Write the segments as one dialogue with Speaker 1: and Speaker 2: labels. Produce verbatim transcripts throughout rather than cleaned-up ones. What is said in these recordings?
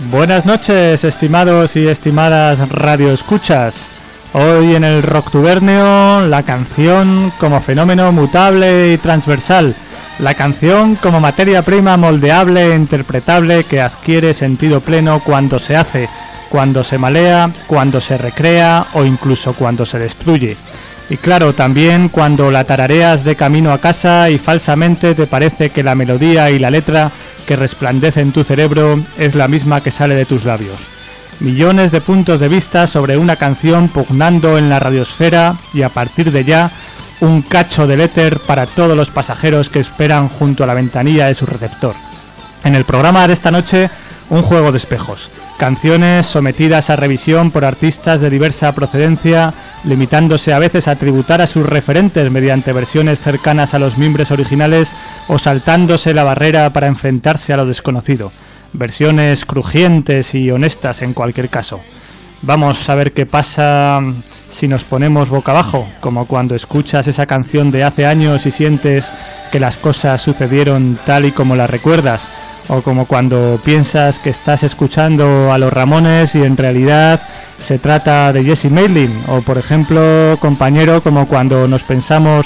Speaker 1: Buenas noches, estimados y estimadas radioescuchas. Hoy en el Rocktuberneo, la canción como fenómeno mutable y transversal. La canción como materia prima moldeable e interpretable que adquiere sentido pleno cuando se hace, cuando se malea, cuando se recrea o incluso cuando se destruye. Y claro, también cuando la tarareas de camino a casa y falsamente te parece que la melodía y la letra que resplandece en tu cerebro es la misma que sale de tus labios. Millones de puntos de vista sobre una canción pugnando en la radiosfera y a partir de ya un cacho del éter para todos los pasajeros que esperan junto a la ventanilla de su receptor. En el programa de esta noche, un juego de espejos. Canciones sometidas a revisión por artistas de diversa procedencia, limitándose a veces a tributar a sus referentes mediante versiones cercanas a los mimbres originales o saltándose la barrera para enfrentarse a lo desconocido. Versiones crujientes y honestas en cualquier caso. Vamos a ver qué pasa si nos ponemos boca abajo, como cuando escuchas esa canción de hace años y sientes que las cosas sucedieron tal y como las recuerdas, o como cuando piensas que estás escuchando a los Ramones y en realidad se trata de Jesse Mayling, o por ejemplo, compañero, como cuando nos pensamos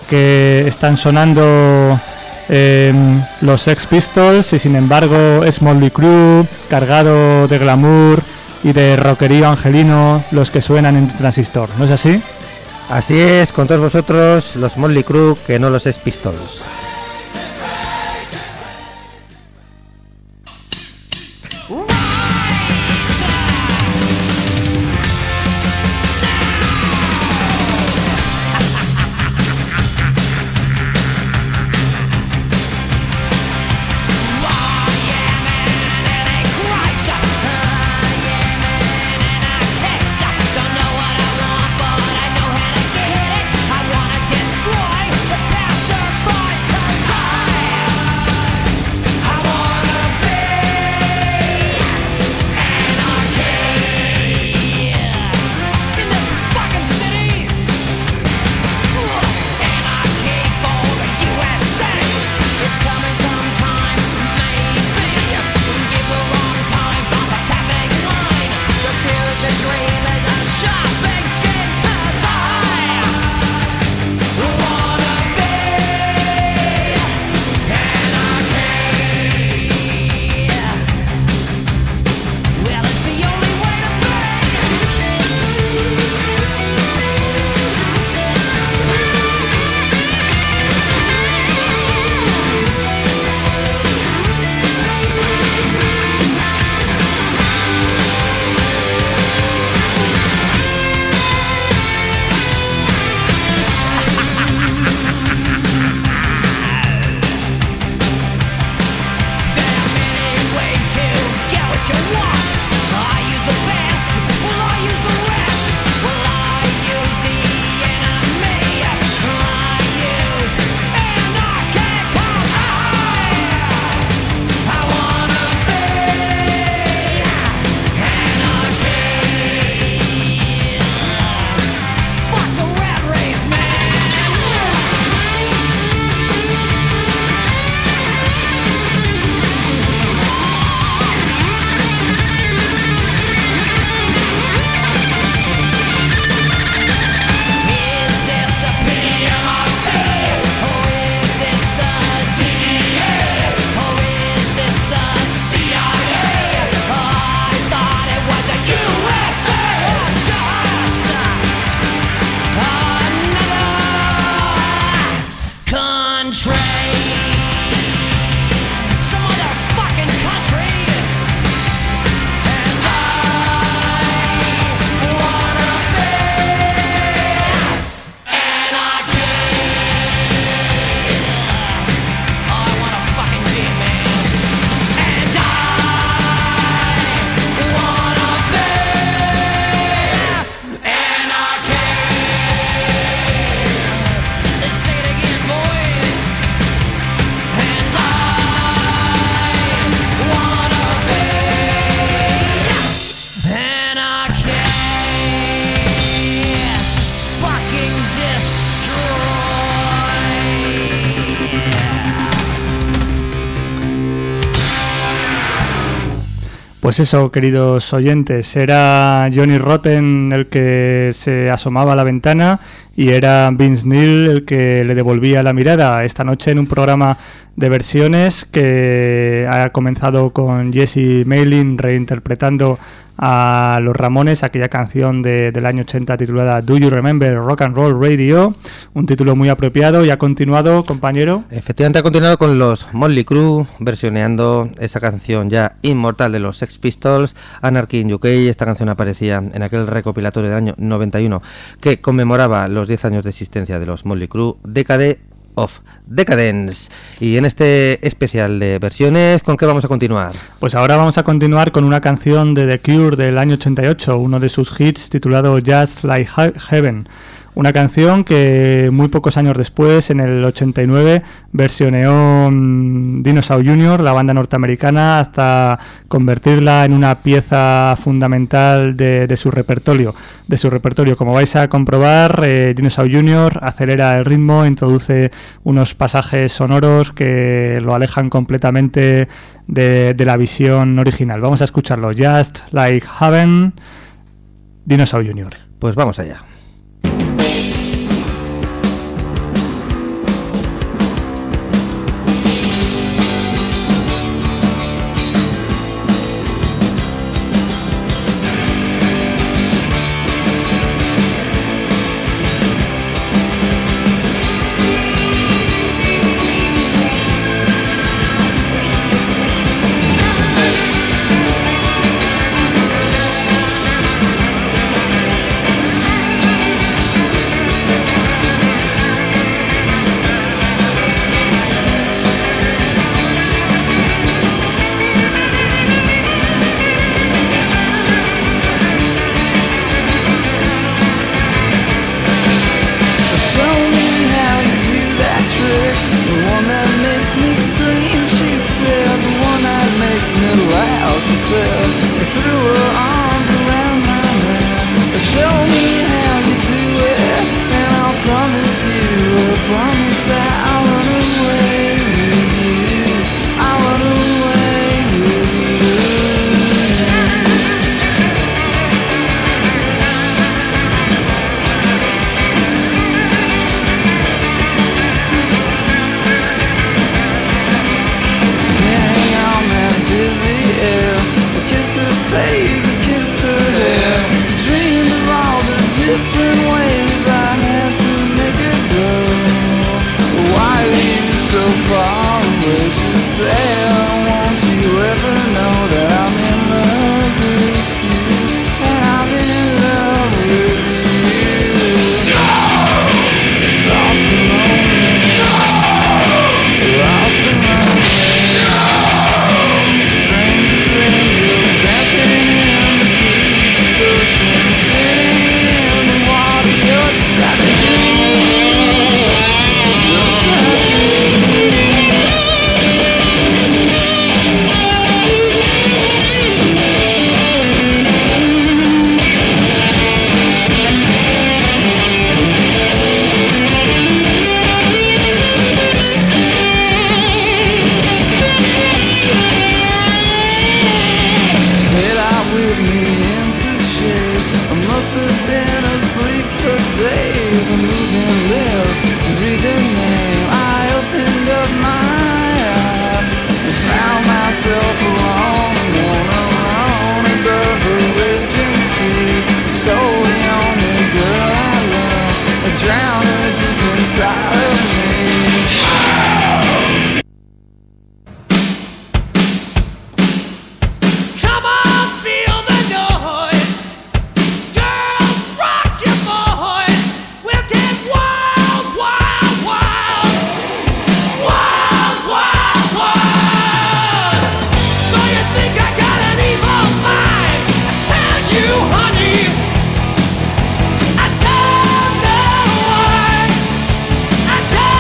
Speaker 1: que están sonando eh, los Sex Pistols y sin embargo es Motley Crue, cargado de glamour y de rockerío angelino, los que suenan en Transistor, ¿no es así?
Speaker 2: Así es, con todos vosotros, los Motley Crue, que no los Sex Pistols.
Speaker 3: Destroy the passerby.
Speaker 1: Pues eso, queridos oyentes, era Johnny Rotten el que se asomaba a la ventana y era Vince Neil el que le devolvía la mirada. Esta noche en un programa de versiones que ha comenzado con Jesse Malin reinterpretando a Los Ramones, aquella canción de, del año ochenta titulada Do You Remember Rock and Roll Radio, un título muy apropiado, y ha continuado, compañero.
Speaker 2: Efectivamente ha continuado con los Motley Crue versioneando esa canción ya inmortal de los Sex Pistols, Anarchy in U K. Esta canción aparecía en aquel recopilatorio del año noventa y uno que conmemoraba los diez años de existencia de los Motley Crue, Decade of Decadence. Y en este especial de versiones, ¿con qué vamos a continuar?
Speaker 1: Pues ahora vamos a continuar con una canción de The Cure del año ochenta y ocho, uno de sus hits titulado Just Like Heaven. Una canción que muy pocos años después, en el ochenta y nueve, versioneó um, Dinosaur junior, la banda norteamericana, hasta convertirla en una pieza fundamental de, de su repertorio. De su repertorio, como vais a comprobar, eh, Dinosaur junior acelera el ritmo, introduce unos pasajes sonoros que lo alejan completamente de, de la visión original. Vamos a escucharlo. Just Like Heaven, Dinosaur junior.
Speaker 2: Pues vamos allá.
Speaker 3: I don't know why. I don't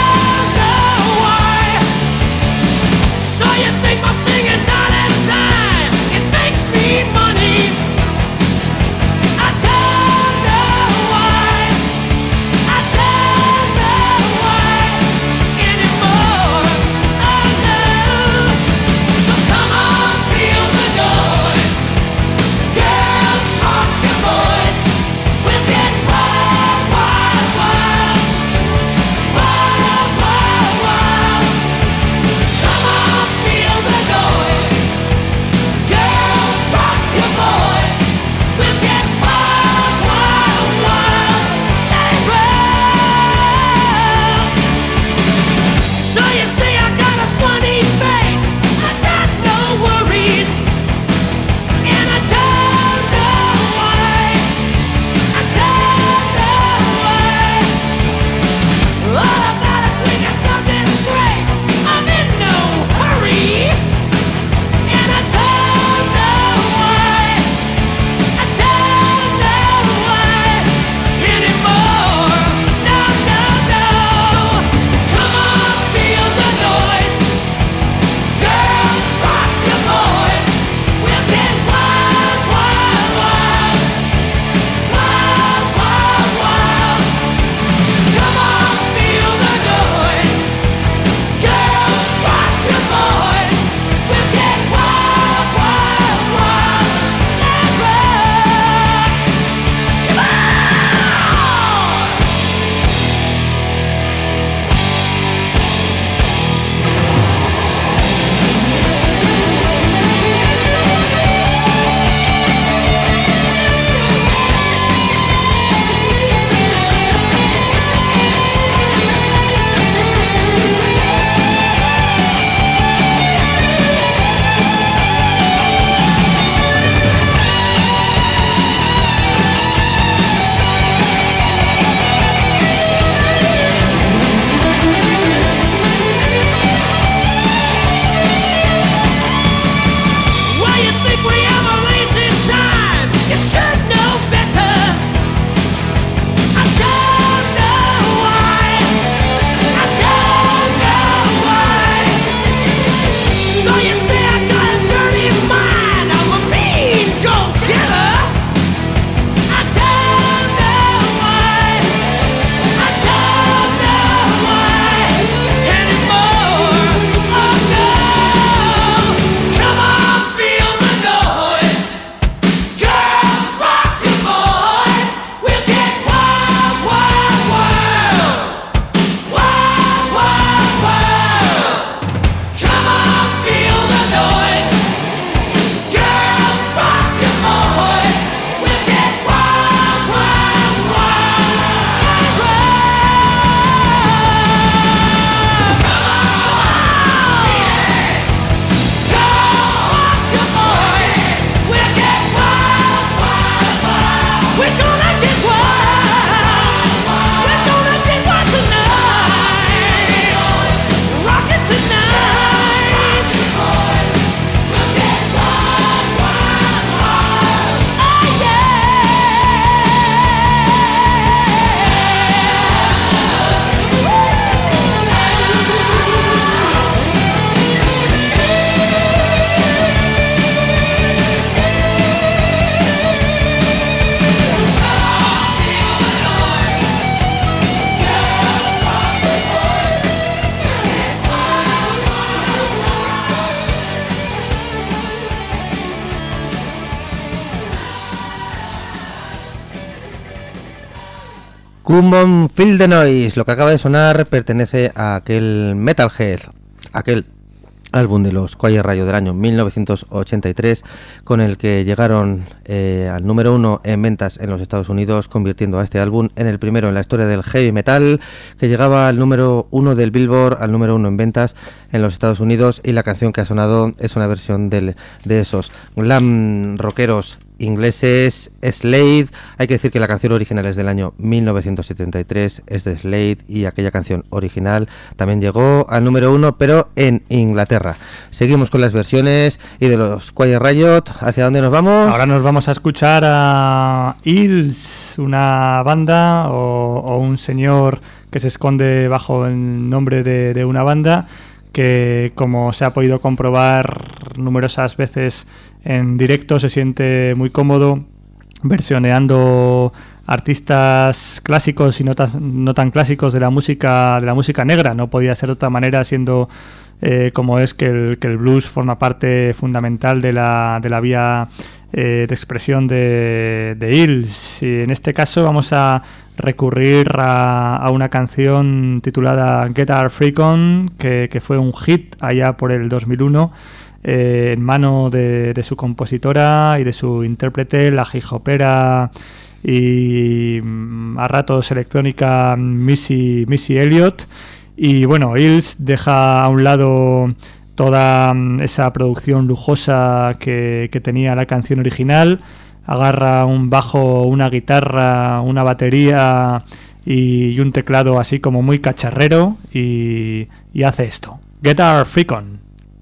Speaker 2: Come on, Feel the Noise. Lo que acaba de sonar pertenece a aquel Metalhead, aquel álbum de los Quiet Riot del año mil novecientos ochenta y tres, con el que llegaron eh, al número uno en ventas en los Estados Unidos, convirtiendo a este álbum en el primero en la historia del heavy metal, que llegaba al número uno del Billboard, al número uno en ventas en los Estados Unidos, y la canción que ha sonado es una versión del, de esos glam rockeros ingleses, Slade. Hay que decir que la canción original es del año mil novecientos setenta y tres, es de Slade, y aquella canción original también llegó al número uno, pero en Inglaterra. Seguimos con las versiones y de los Quiet Riot. ¿Hacia dónde nos vamos?
Speaker 1: Ahora nos vamos a escuchar a Hills, una banda o, o un señor que se esconde bajo el nombre de, de una banda que, como se ha podido comprobar numerosas veces en directo, se siente muy cómodo versioneando artistas clásicos y no tan, no tan clásicos de la música de la música negra. No podía ser de otra manera, siendo eh, como es que el, que el blues forma parte fundamental de la, de la vía eh, de expresión de, de Hills. Y en este caso vamos a recurrir a, a una canción titulada Get Our Freak On, que, que fue un hit allá por el dos mil uno, Eh, en mano de, de su compositora y de su intérprete, la hip-hopera y mm, a ratos electrónica Missy, Missy Elliott. Y bueno, Hills deja a un lado toda mm, esa producción lujosa que, que tenía la canción original, agarra un bajo, una guitarra, una batería y, y un teclado así como muy cacharrero y, y hace esto: Get Our Freak On.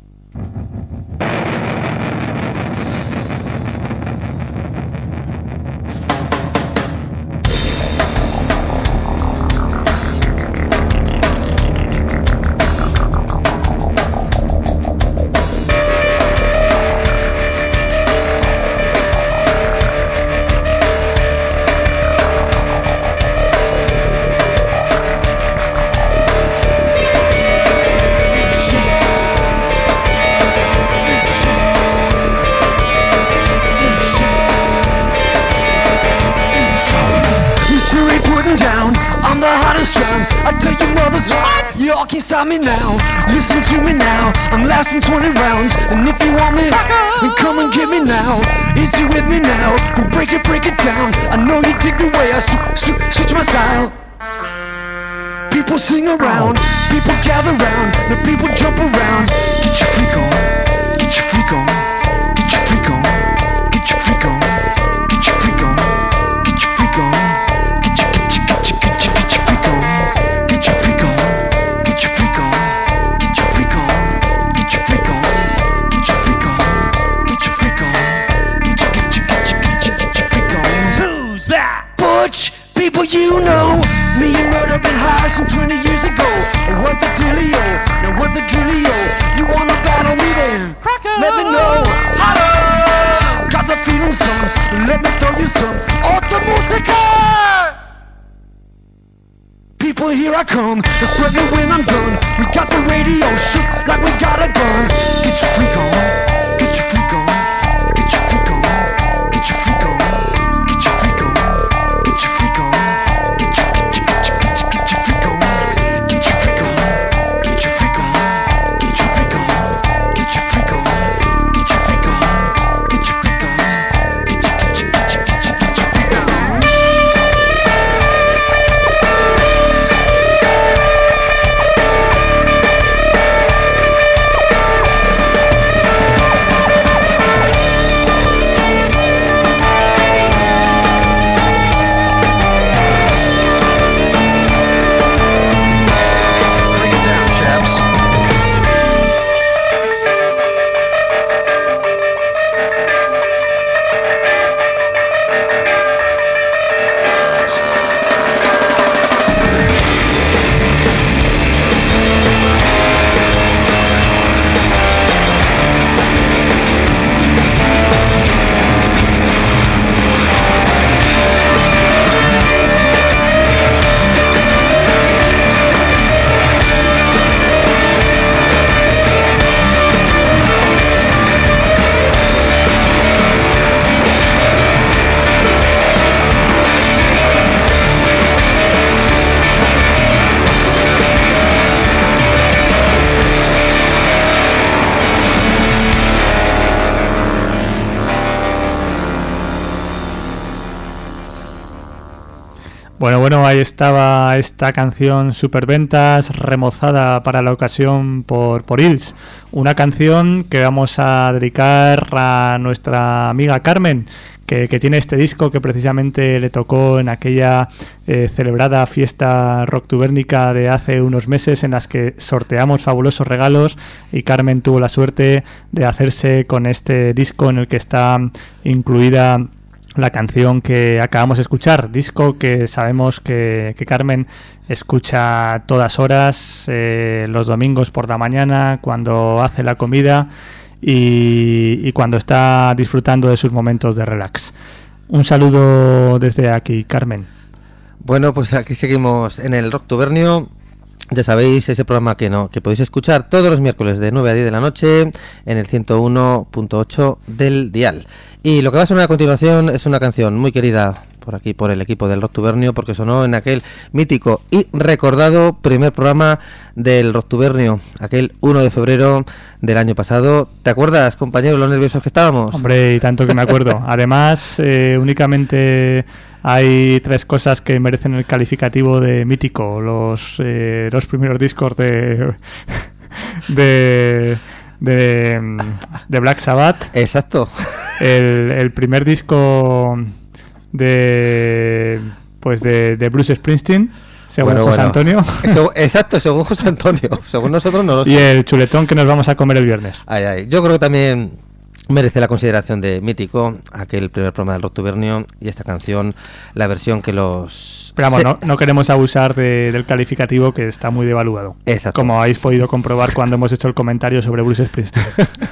Speaker 3: Y'all can't stop me now, listen to me now. I'm lasting twenty rounds, and if you want me, then come and get me now. Is you with me now? We'll break it, break it down. I know you dig the way I su- su- switch my style. People sing around, people gather round, the people jump around. Get your freak on, get your freak on, get your freak on, get your freak on, get your freak on, get your freak on, get your get your get your get your get your freak on, get your freak on. Get your freak on, get your freak on, get your freak on, get your freak on, get your freak on, get your get your get your get your get your freak on. Who's that? Butch, people you know, me and Murder been high since twenty years ago. What the dealio? Now what the drillio? You wanna battle me then? Let me know. Holla! Got the feeling, son. Let me throw you some Alta Musica. People, here I come. The sweating when I'm done. We got the radio shook like we got a gun. Get your freak on, get your freak on, get your freak on, get your freak on, get your freak on, get your freak on, get your get your get your get your get your freak on, get your freak on, get your freak on, get your freak on, get your freak on, get your freak on, get your freak on, get your get your get your get your get your freak on.
Speaker 1: Bueno, bueno, ahí estaba esta canción superventas, remozada para la ocasión por, por Hills. Una canción que vamos a dedicar a nuestra amiga Carmen, que, que tiene este disco que precisamente le tocó en aquella eh, celebrada fiesta rocktubérnica de hace unos meses, en las que sorteamos fabulosos regalos y Carmen tuvo la suerte de hacerse con este disco en el que está incluida la canción que acabamos de escuchar, disco que sabemos que, que Carmen escucha a todas horas, eh, los domingos por la mañana, cuando hace la comida y, y cuando está disfrutando de sus momentos de relax. Un saludo desde aquí, Carmen.
Speaker 2: Bueno, pues aquí seguimos en el Rocktubernio. Ya sabéis, ese programa que no que podéis escuchar todos los miércoles de nueve a diez de la noche en el ciento uno punto ocho del dial. Y lo que va a sonar a continuación es una canción muy querida por aquí, por el equipo del Rocktubernio, porque sonó en aquel mítico y recordado primer programa del Rocktubernio, aquel uno de febrero del año pasado. ¿Te acuerdas, compañero, los nerviosos que estábamos?
Speaker 1: Hombre, y tanto que me acuerdo. Además, eh, únicamente hay tres cosas que merecen el calificativo de mítico. Los eh, dos primeros discos de... de de, de Black Sabbath.
Speaker 2: Exacto.
Speaker 1: El, el primer disco de pues de, de Bruce Springsteen, según
Speaker 2: bueno,
Speaker 1: José
Speaker 2: bueno.
Speaker 1: Antonio.
Speaker 2: Eso, exacto, según José Antonio. Según nosotros no lo sé.
Speaker 1: Y el chuletón que nos vamos a comer el viernes.
Speaker 2: Ay, ay. Yo creo que también merece la consideración de mítico aquel primer programa del Rocktubernio y esta canción, la versión que los...
Speaker 1: Pero vamos, no, no queremos abusar de, del calificativo, que está muy devaluado.
Speaker 2: Exacto.
Speaker 1: Como habéis podido comprobar cuando hemos hecho el comentario sobre Bruce Springsteen.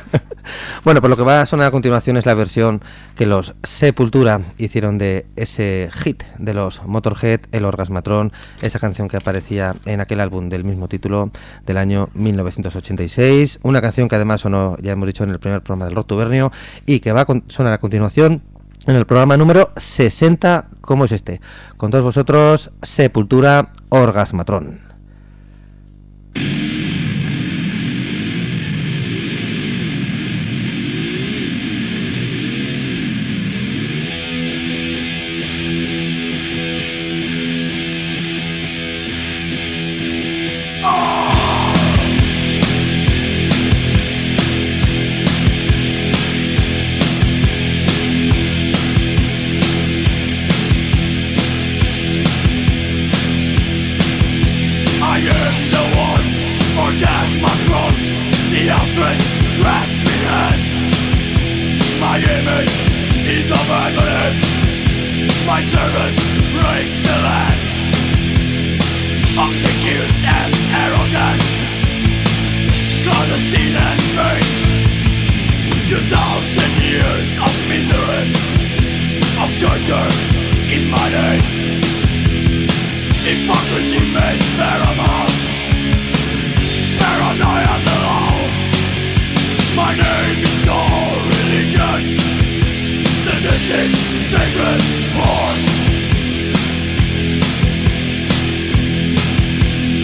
Speaker 2: Bueno, pues lo que va a sonar a continuación es la versión que los Sepultura hicieron de ese hit de los Motorhead, el Orgasmatron, esa canción que aparecía en aquel álbum del mismo título del año mil novecientos ochenta y seis, una canción que además sonó, ya hemos dicho, en el primer programa del Rocktubernio y que va a sonar a continuación en el programa número sesenta, como es este. Con todos vosotros, Sepultura, Orgasmatron.
Speaker 3: Sacred heart.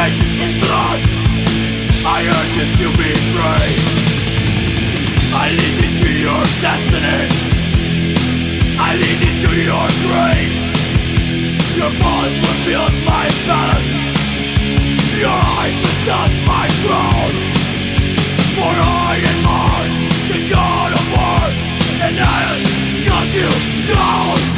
Speaker 3: drenched in blood. I urge you to be brave. I lead you to your destiny. I lead you to your grave. Your balls will build my palace. Your eyes will stop my throne. For I am mine, the God of war, and I'll cut you down.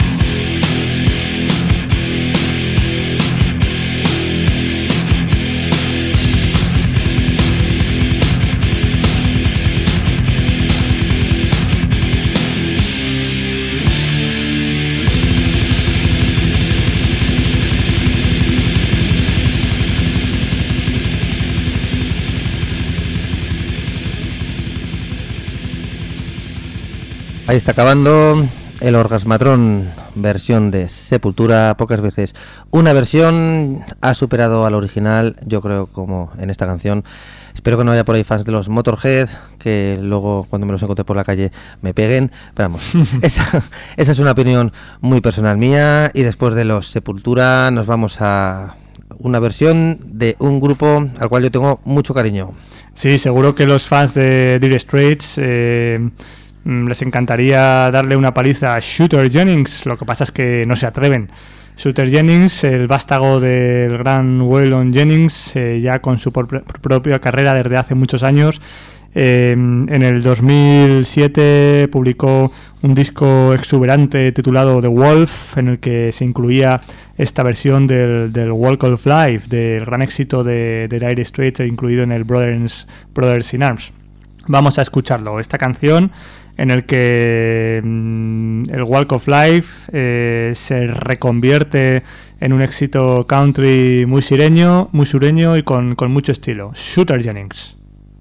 Speaker 2: Ahí está acabando el Orgasmatron, versión de Sepultura. Pocas veces una versión ha superado al original, yo creo, como en esta canción. Espero que no haya por ahí fans de los Motorhead, que luego cuando me los encuentre por la calle me peguen. Pero vamos, esa, esa es una opinión muy personal mía. Y después de los Sepultura nos vamos a una versión de un grupo al cual yo tengo mucho cariño.
Speaker 1: Sí, seguro que los fans de Dire Straits eh, les encantaría darle una paliza a Shooter Jennings. Lo que pasa es que no se atreven. Shooter Jennings, el vástago del gran Waylon Jennings, eh, ya con su por- propia carrera desde hace muchos años. Eh, en el dos mil siete publicó un disco exuberante titulado The Wolf, en el que se incluía esta versión del, del Walk of Life, del gran éxito de, de Dire Straits, incluido en el Brothers, Brothers in Arms. Vamos a escucharlo, esta canción en el que mmm, el Walk of Life eh, se reconvierte en un éxito country muy sureño, muy sureño y con, con mucho estilo. Shooter Jennings.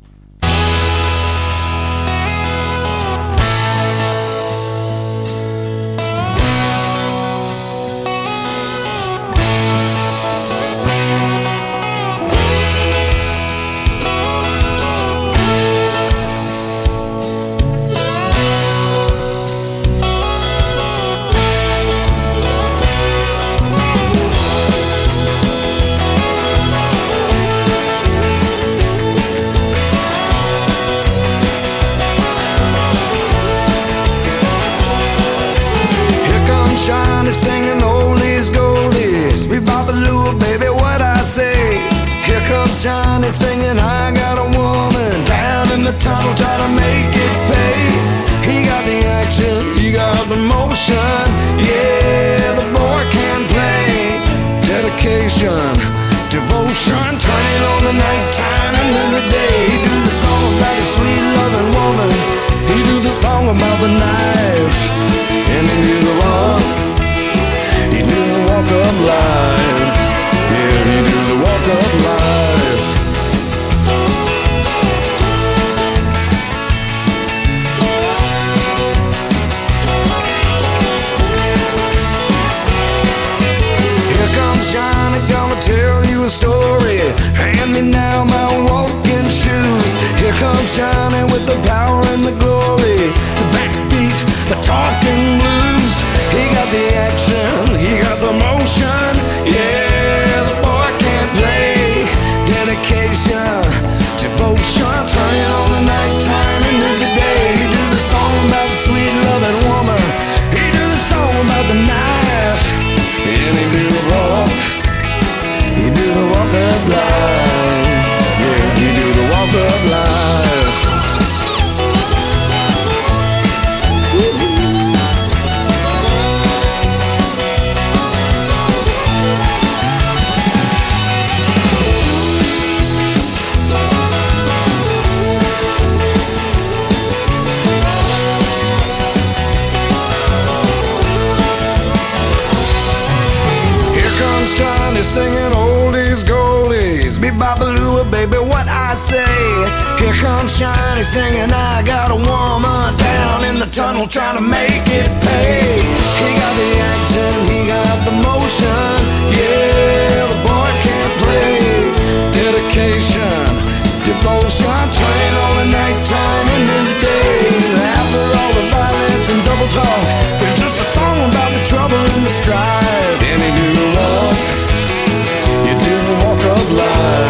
Speaker 3: Singing oldies goldies, we babaloo, baby, what I say. Here comes Johnny singing, I got a woman down in the tunnel trying to make it pay. He got the action, he got the motion, yeah, the boy can play. Dedication, devotion, turning on the nighttime into the day. He do the song about a sweet loving woman, he do the song about the knife, and he do the walk. He do the walk of life. Yeah, he do the walk of life. Here comes Johnny, gonna tell you a story. Hand me now my walking shoes. Here comes Johnny with the power and the glory, the backbeat, the talking blues. He got the action, he got the motion, yeah, the boy can't play. Dedication, devotion, turning on the nighttime into the day. He do the song about the sweet loving woman, he do the song about the knife, and he do the walk, he do the walk of life, yeah, he do the walk of life. Singing oldies goldies, be babaloo, baby, what I say. Here comes Shiny singing, I got a woman down in the tunnel trying to make it pay. He got the action, he got the motion, yeah, the boy can't play. Dedication, devotion, turning on the nighttime into the day. After all the violence and double talk, there's just a song about the trouble and the strife. And he do the walk, you do the walk of life.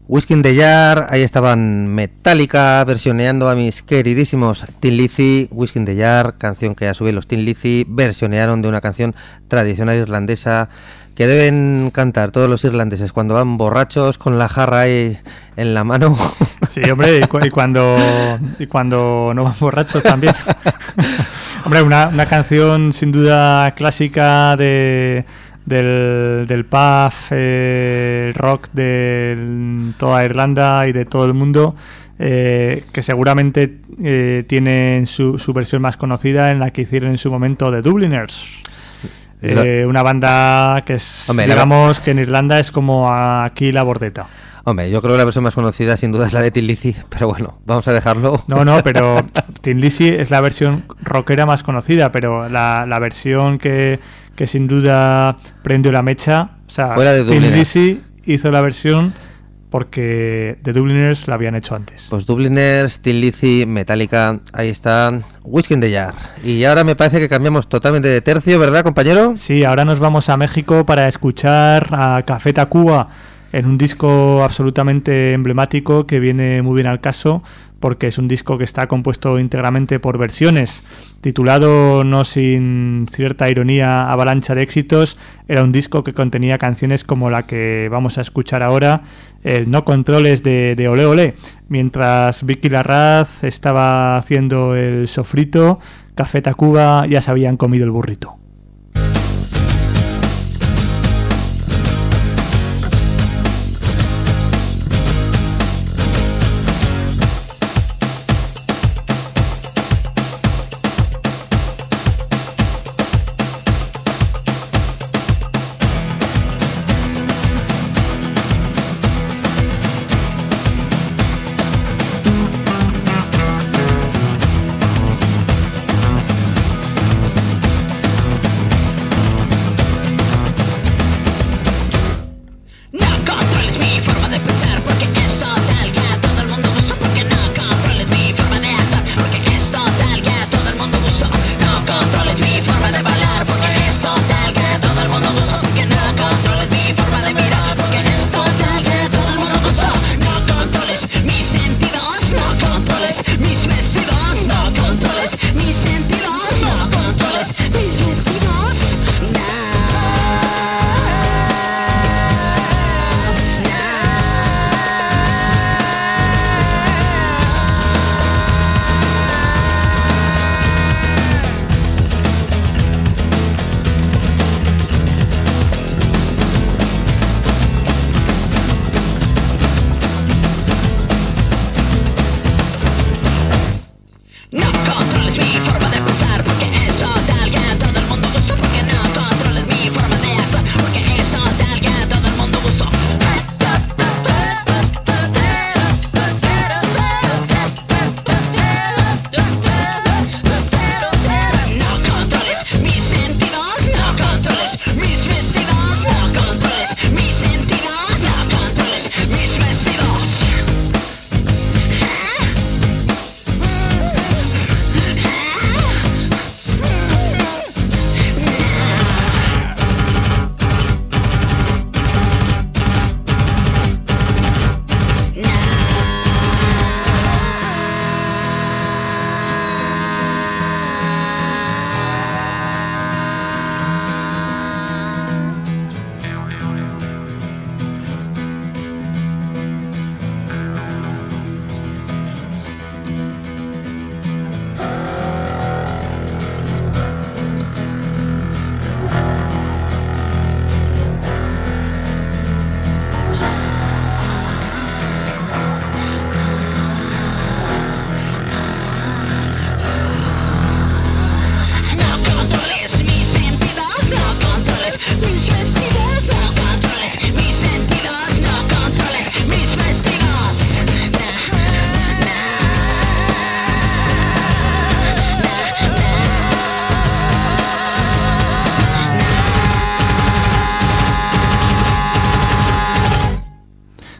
Speaker 2: Whiskey in the Jar, ahí estaban Metallica versioneando a mis queridísimos Tin Lizzy. Whiskey in the Jar, canción que a su vez los Tin Lizzy versionearon de una canción tradicional irlandesa que deben cantar todos los irlandeses cuando van borrachos con la jarra ahí en la mano.
Speaker 1: Sí, hombre, y, cu- y cuando y cuando no van borrachos también. Hombre, una, una canción sin duda clásica de del, del pub, eh, rock de toda Irlanda y de todo el mundo, eh, que seguramente eh, tienen su, su versión más conocida en la que hicieron en su momento The Dubliners. Eh, una banda que es,
Speaker 2: Hombre,
Speaker 1: digamos, la... que en Irlanda es como aquí la Bordeta.
Speaker 2: Hombre, yo creo que la versión más conocida sin duda es la de Tin Lizzy, pero bueno, vamos a dejarlo.
Speaker 1: No, no, pero Tin Lizzy es la versión rockera más conocida, pero la, la versión que, que sin duda prendió la mecha, o sea, Tin Lizzy hizo la versión porque The Dubliners la habían hecho antes.
Speaker 2: Pues Dubliners, Tin Lizzy, Metallica, ahí está, Whiskey in the Jar. Y ahora me parece que cambiamos totalmente de tercio, ¿verdad, compañero?
Speaker 1: Sí, ahora nos vamos a México para escuchar a Café Tacuba en un disco absolutamente emblemático que viene muy bien al caso porque es un disco que está compuesto íntegramente por versiones. Titulado, no sin cierta ironía, Avalancha de éxitos, era un disco que contenía canciones como la que vamos a escuchar ahora, el No Controles de, de Olé Olé. Mientras Vicky Larraz estaba haciendo el sofrito, Café Tacuba ya se habían comido el burrito.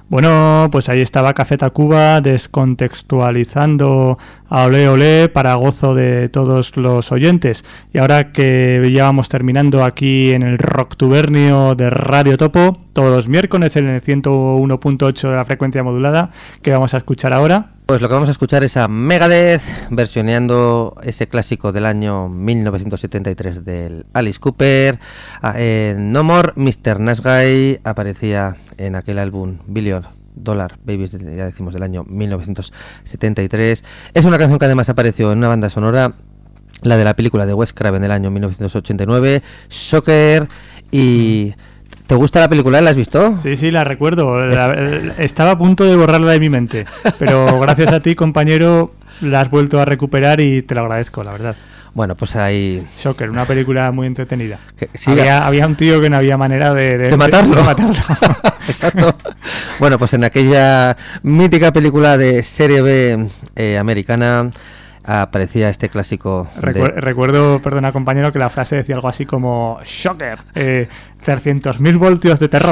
Speaker 1: Bueno, pues ahí estaba Café Tacuba descontextualizando a Olé Olé para gozo de todos los oyentes. Y ahora que ya vamos terminando aquí en el Rocktubernio de Radio Topo, todos los miércoles en el ciento uno punto ocho de la frecuencia modulada, ¿qué vamos a escuchar ahora?
Speaker 2: Pues lo que vamos a escuchar es a Megadeth versioneando ese clásico del año mil novecientos setenta y tres del Alice Cooper. Eh, No More mister Nice Guy aparecía en aquel álbum Billion Dollar Babies, ya decimos, del año mil novecientos setenta y tres. Es una canción que además apareció en una banda sonora, la de la película de Wes Craven del año mil novecientos ochenta y nueve, Shocker. Y... ¿te gusta la película? ¿La has visto?
Speaker 1: Sí, sí, la recuerdo. La, estaba a punto de borrarla de mi mente, pero gracias a ti, compañero, la has vuelto a recuperar y te lo agradezco, la verdad.
Speaker 2: Bueno, pues ahí...
Speaker 1: Shocker, una película muy entretenida.
Speaker 2: Que, sí,
Speaker 1: había, había un tío que no había manera de...
Speaker 2: De, de matarlo.
Speaker 1: De, de matarlo.
Speaker 2: Exacto. Bueno, pues en aquella mítica película de serie B eh, americana aparecía este clásico.
Speaker 1: Recu-
Speaker 2: de...
Speaker 1: Recuerdo, perdona compañero, que la frase decía algo así como Shocker, eh, trescientos mil voltios de terror.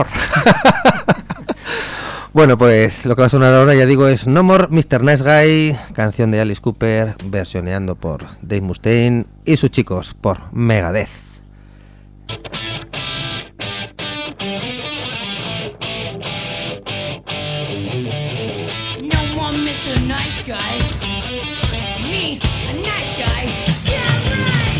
Speaker 2: Bueno, pues lo que va a sonar ahora, ya digo, es No More mister Nice Guy, canción de Alice Cooper, versioneando por Dave Mustaine y sus chicos por Megadeth.
Speaker 4: No more mister Nice Guy. Me, a nice guy. Yeah, right.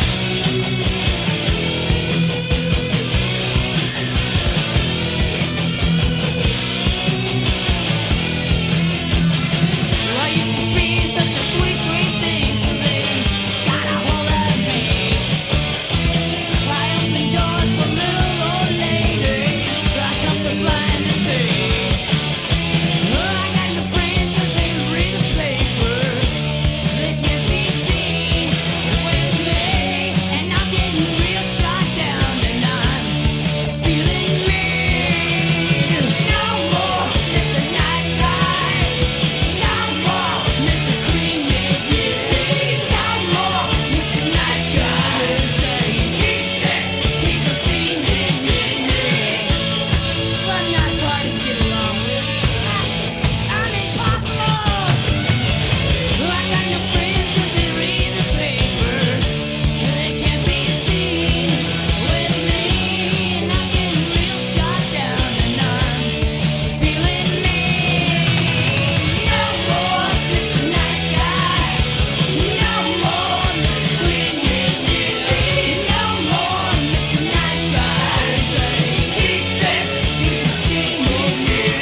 Speaker 4: Well, I used to be such a sweet, sweet thing till they got a hold of me. I opened doors for little old ladies. I helped them blind to see. Well, I got no friends 'cause they read the papers. They can't be seen with me, and I'm getting real shot down, and I'm feeling mean. No more mister Nice Guy. No more mister Clean, yeah, yeah. No more mister Nice Guy. He said he's a senior, yeah, yeah. But not hard to get along with. I'm impossible. I got no friends 'cause they read the papers. They can't be seen with me, and I'm getting real shot down, and I'm feeling mean. No more mister Nice Guy. No more mister Clean, yeah, yeah. No more mister Nice Guy. He said he's a senior,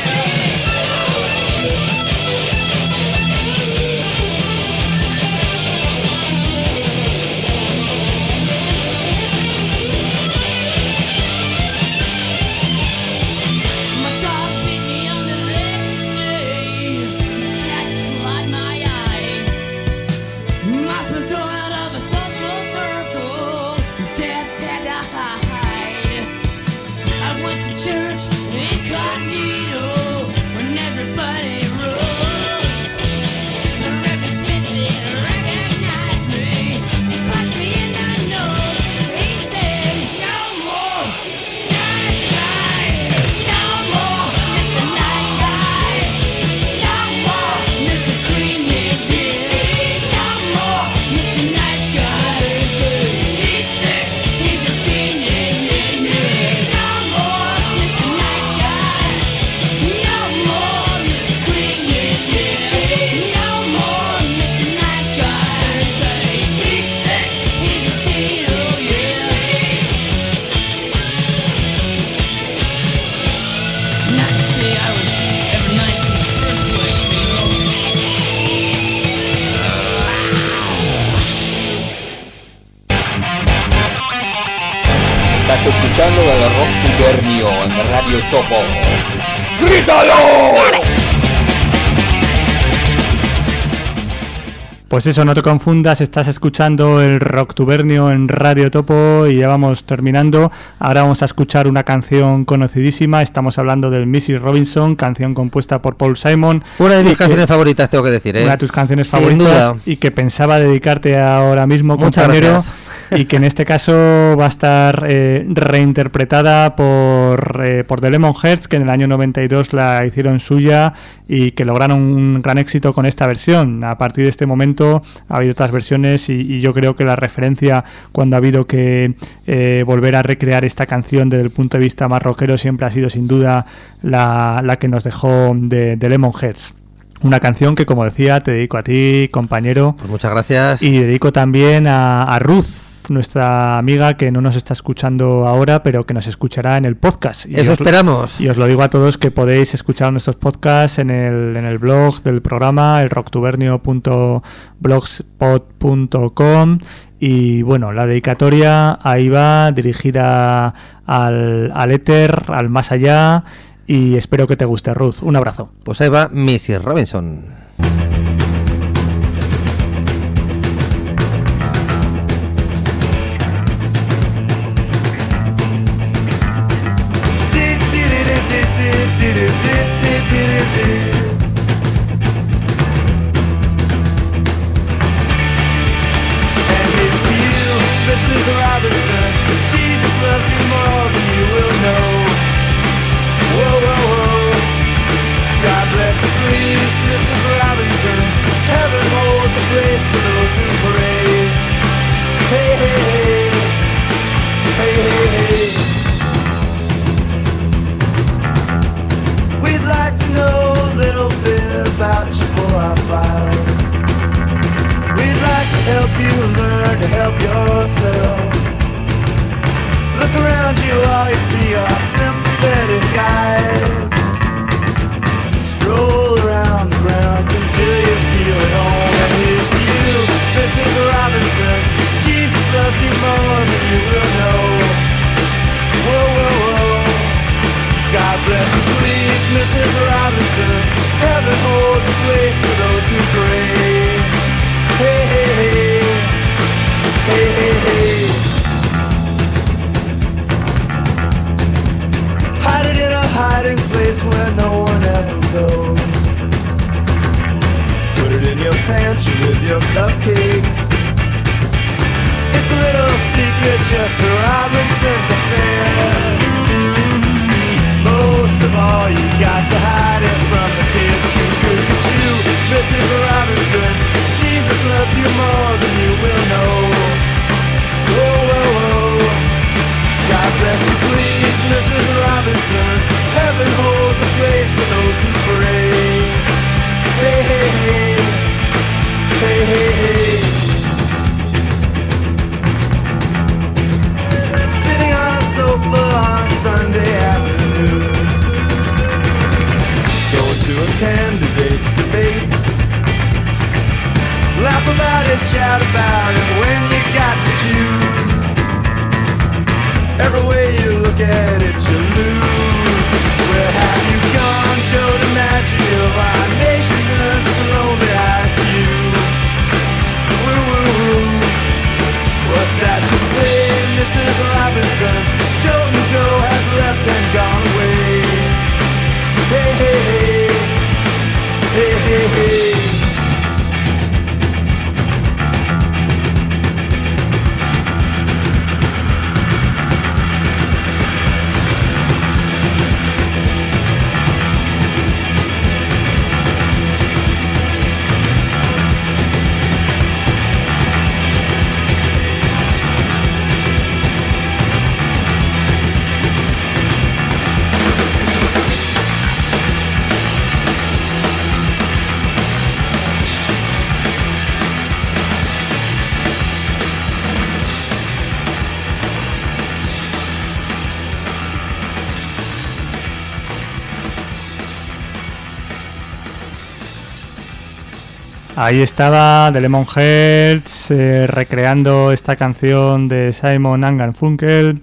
Speaker 4: yeah. My dog bit me on the leg today. My cat clawed my eye. I've been thrown out of a social circle. Dad said I hide. I went to church incognito when everybody rose. The Reverend Smith didn't recognize me. He punched me in the nose. He said, "No more nice guy. No more mister Nice Guy. No more mister Clean, yeah, yeah. No more mister Nice Guy." He said he's a senior, yeah, yeah. No more mister Nice Guy. No more mister Clean, yeah, yeah. No more mister Nice Guy. He said he's a senior, yeah. Not to say I was ever nice in the first place, you know.
Speaker 5: Estás escuchando el Rocktubernio en Radio Topo. ¡Grítalo!
Speaker 1: Pues eso, no te confundas, estás escuchando el Rocktubernio en Radio Topo y ya vamos terminando. Ahora vamos a escuchar una canción conocidísima, estamos hablando del missus Robinson, canción compuesta por Paul Simon.
Speaker 2: Una de mis
Speaker 1: y que-
Speaker 2: canciones favoritas, tengo que decir, ¿eh?
Speaker 1: Una de tus canciones
Speaker 2: Sin
Speaker 1: favoritas
Speaker 2: duda.
Speaker 1: y que pensaba dedicarte ahora mismo,
Speaker 2: Muchas
Speaker 1: compañero,
Speaker 2: gracias.
Speaker 1: y que en este caso va a estar eh, reinterpretada por por, eh, por The Lemonheads, que en el año noventa y dos la hicieron suya y que lograron un gran éxito con esta versión. A partir de este momento ha habido otras versiones y, y yo creo que la referencia cuando ha habido que eh, volver a recrear esta canción desde el punto de vista más rockero siempre ha sido sin duda la, la que nos dejó de, de Lemonheads. Una canción que, como decía, te dedico a ti, compañero.
Speaker 2: Pues muchas gracias.
Speaker 1: Y dedico también a, a Ruth, nuestra amiga, que no nos está escuchando ahora, pero que nos escuchará en el podcast. Y
Speaker 2: Eso
Speaker 1: os,
Speaker 2: esperamos.
Speaker 1: Y os lo digo a todos, que podéis escuchar nuestros podcasts en el, en el blog del programa, el rocktubernio punto blogspot punto com. Y bueno, la dedicatoria ahí va, dirigida al, al éter, al más allá. Y espero que te guste, Ruth. Un abrazo.
Speaker 2: Pues ahí va missus Robinson.
Speaker 1: Ahí estaba The Lemonheads eh, recreando esta canción de Simon and Garfunkel,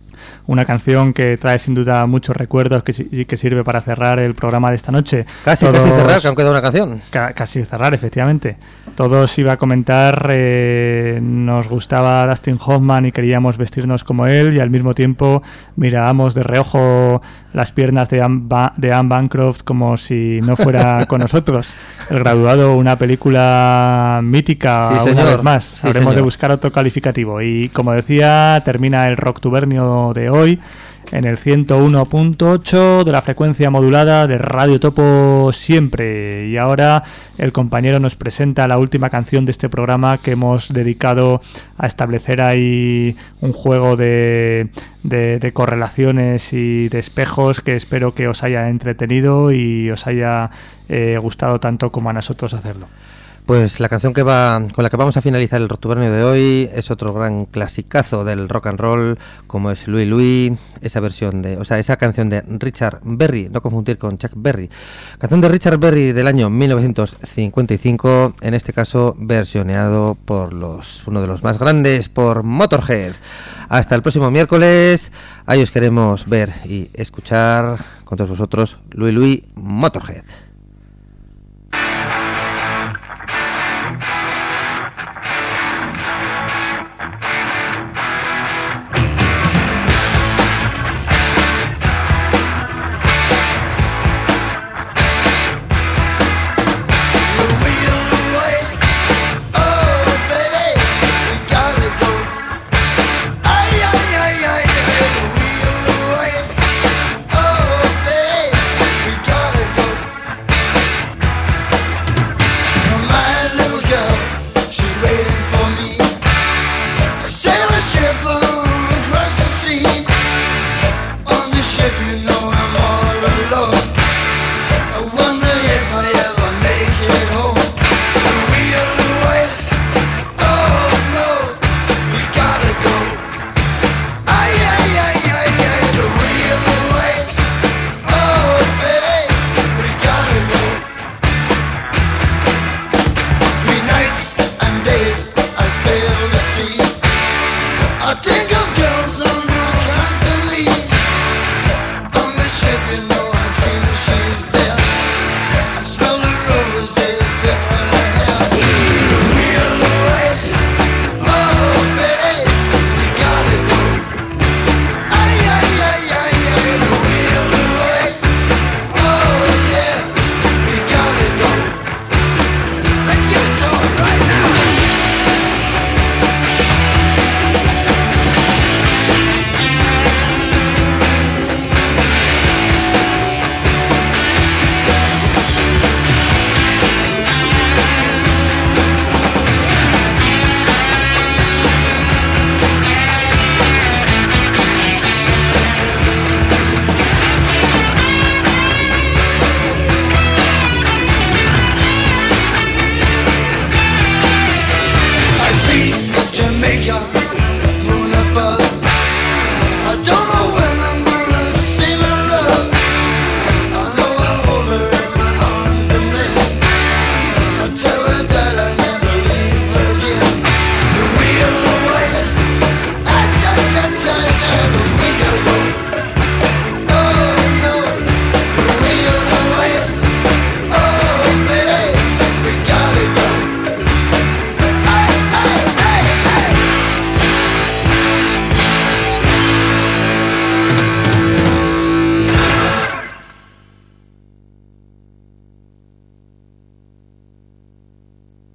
Speaker 1: una canción que trae sin duda muchos recuerdos que, y que sirve para cerrar el programa de esta noche.
Speaker 2: Casi,
Speaker 1: Todos,
Speaker 2: casi cerrar, que aún queda una canción.
Speaker 1: Ca casi cerrar, efectivamente. Todos iba a comentar, eh, nos gustaba Dustin Hoffman y queríamos vestirnos como él, y al mismo tiempo mirábamos de reojo las piernas de Anne, ba de Anne Bancroft como si no fuera con nosotros. El Graduado, una película mítica,
Speaker 2: sí,
Speaker 1: una
Speaker 2: señor.
Speaker 1: vez más.
Speaker 2: Sí,
Speaker 1: Habremos
Speaker 2: señor.
Speaker 1: de buscar otro calificativo. Y como decía, termina el Rocktubernio de hoy. en el ciento uno punto ocho de la frecuencia modulada de Radio Topo siempre. Y ahora el compañero nos presenta la última canción de este programa que hemos dedicado a establecer ahí un juego de, de, de correlaciones y de espejos que espero que os haya entretenido y os haya eh, gustado tanto como a nosotros hacerlo.
Speaker 2: Pues la canción que va con la que vamos a finalizar el Rocktubernio de hoy es otro gran clasicazo del rock and roll, como es Louie Louie, esa versión de, o sea, esa canción de Richard Berry, no confundir con Chuck Berry. Canción de Richard Berry del año mil novecientos cincuenta y cinco, en este caso versioneado por los uno de los más grandes, por Motorhead. Hasta el próximo miércoles, ahí os queremos ver y escuchar con todos vosotros, Louie Louie, Motorhead.